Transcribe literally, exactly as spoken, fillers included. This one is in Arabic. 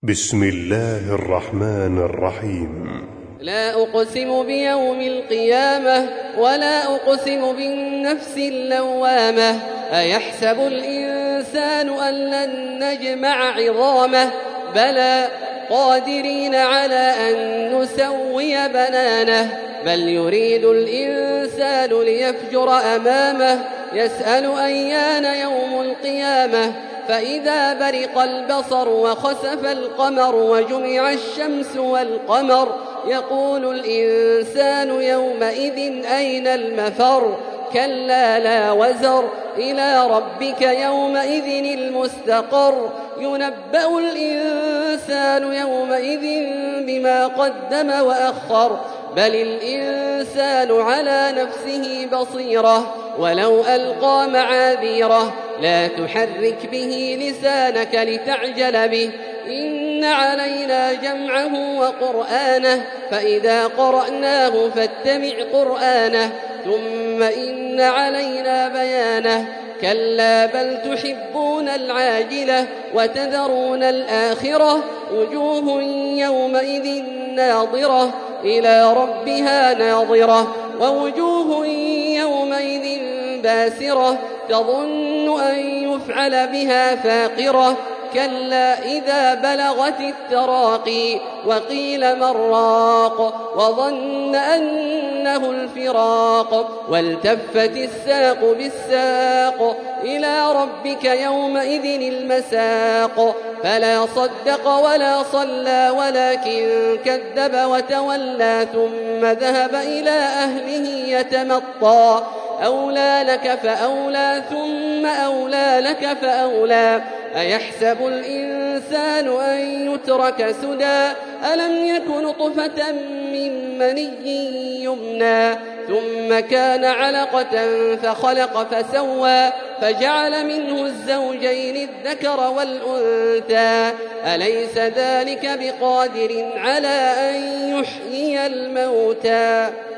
بسم الله الرحمن الرحيم. لا أقسم بيوم القيامة ولا أقسم بالنفس اللوامة. أيحسب الإنسان أن لن نجمع عظامه بلى قادرين على أن نسوي بنانه بل يريد الإنسان ليفجر أمامه يسأل أيان يوم القيامة فإذا برق البصر وخسف القمر وجمع الشمس والقمر يقول الإنسان يومئذ أين المفر كلا لا وزر إلى ربك يومئذ المستقر ينبأ الإنسان يومئذ بما قدم وأخر بل الإنسان على نفسه بصيرة ولو ألقى معاذيره لا تحرك به لسانك لتعجل به إن علينا جمعه وقرآنه فإذا قرأناه فاتبع قرآنه ثم إن علينا بيانه كلا بل تحبون العاجلة وتذرون الآخرة وجوه يومئذ ناظرة إلى ربها ناظرة ووجوه يومئذ باسرة تظن أن يفعل بها فاقرة كلا إذا بلغت التراقي وقيل من راق وظن أنه الفراق والتفت الساق بالساق إلى ربك يومئذ المساق فلا صدق ولا صلى ولكن كذب وتولى ثم ذهب إلى أهله يتمطى أولى لك فأولى ثم أولى لك فأولى أيحسب الإنسان أن يترك سدى ألم يك نطفة من مني يمنى ثم كان علقة فخلق فسوى فجعل منه الزوجين الذكر والأنثى أليس ذلك بقادر على أن يحيي الموتى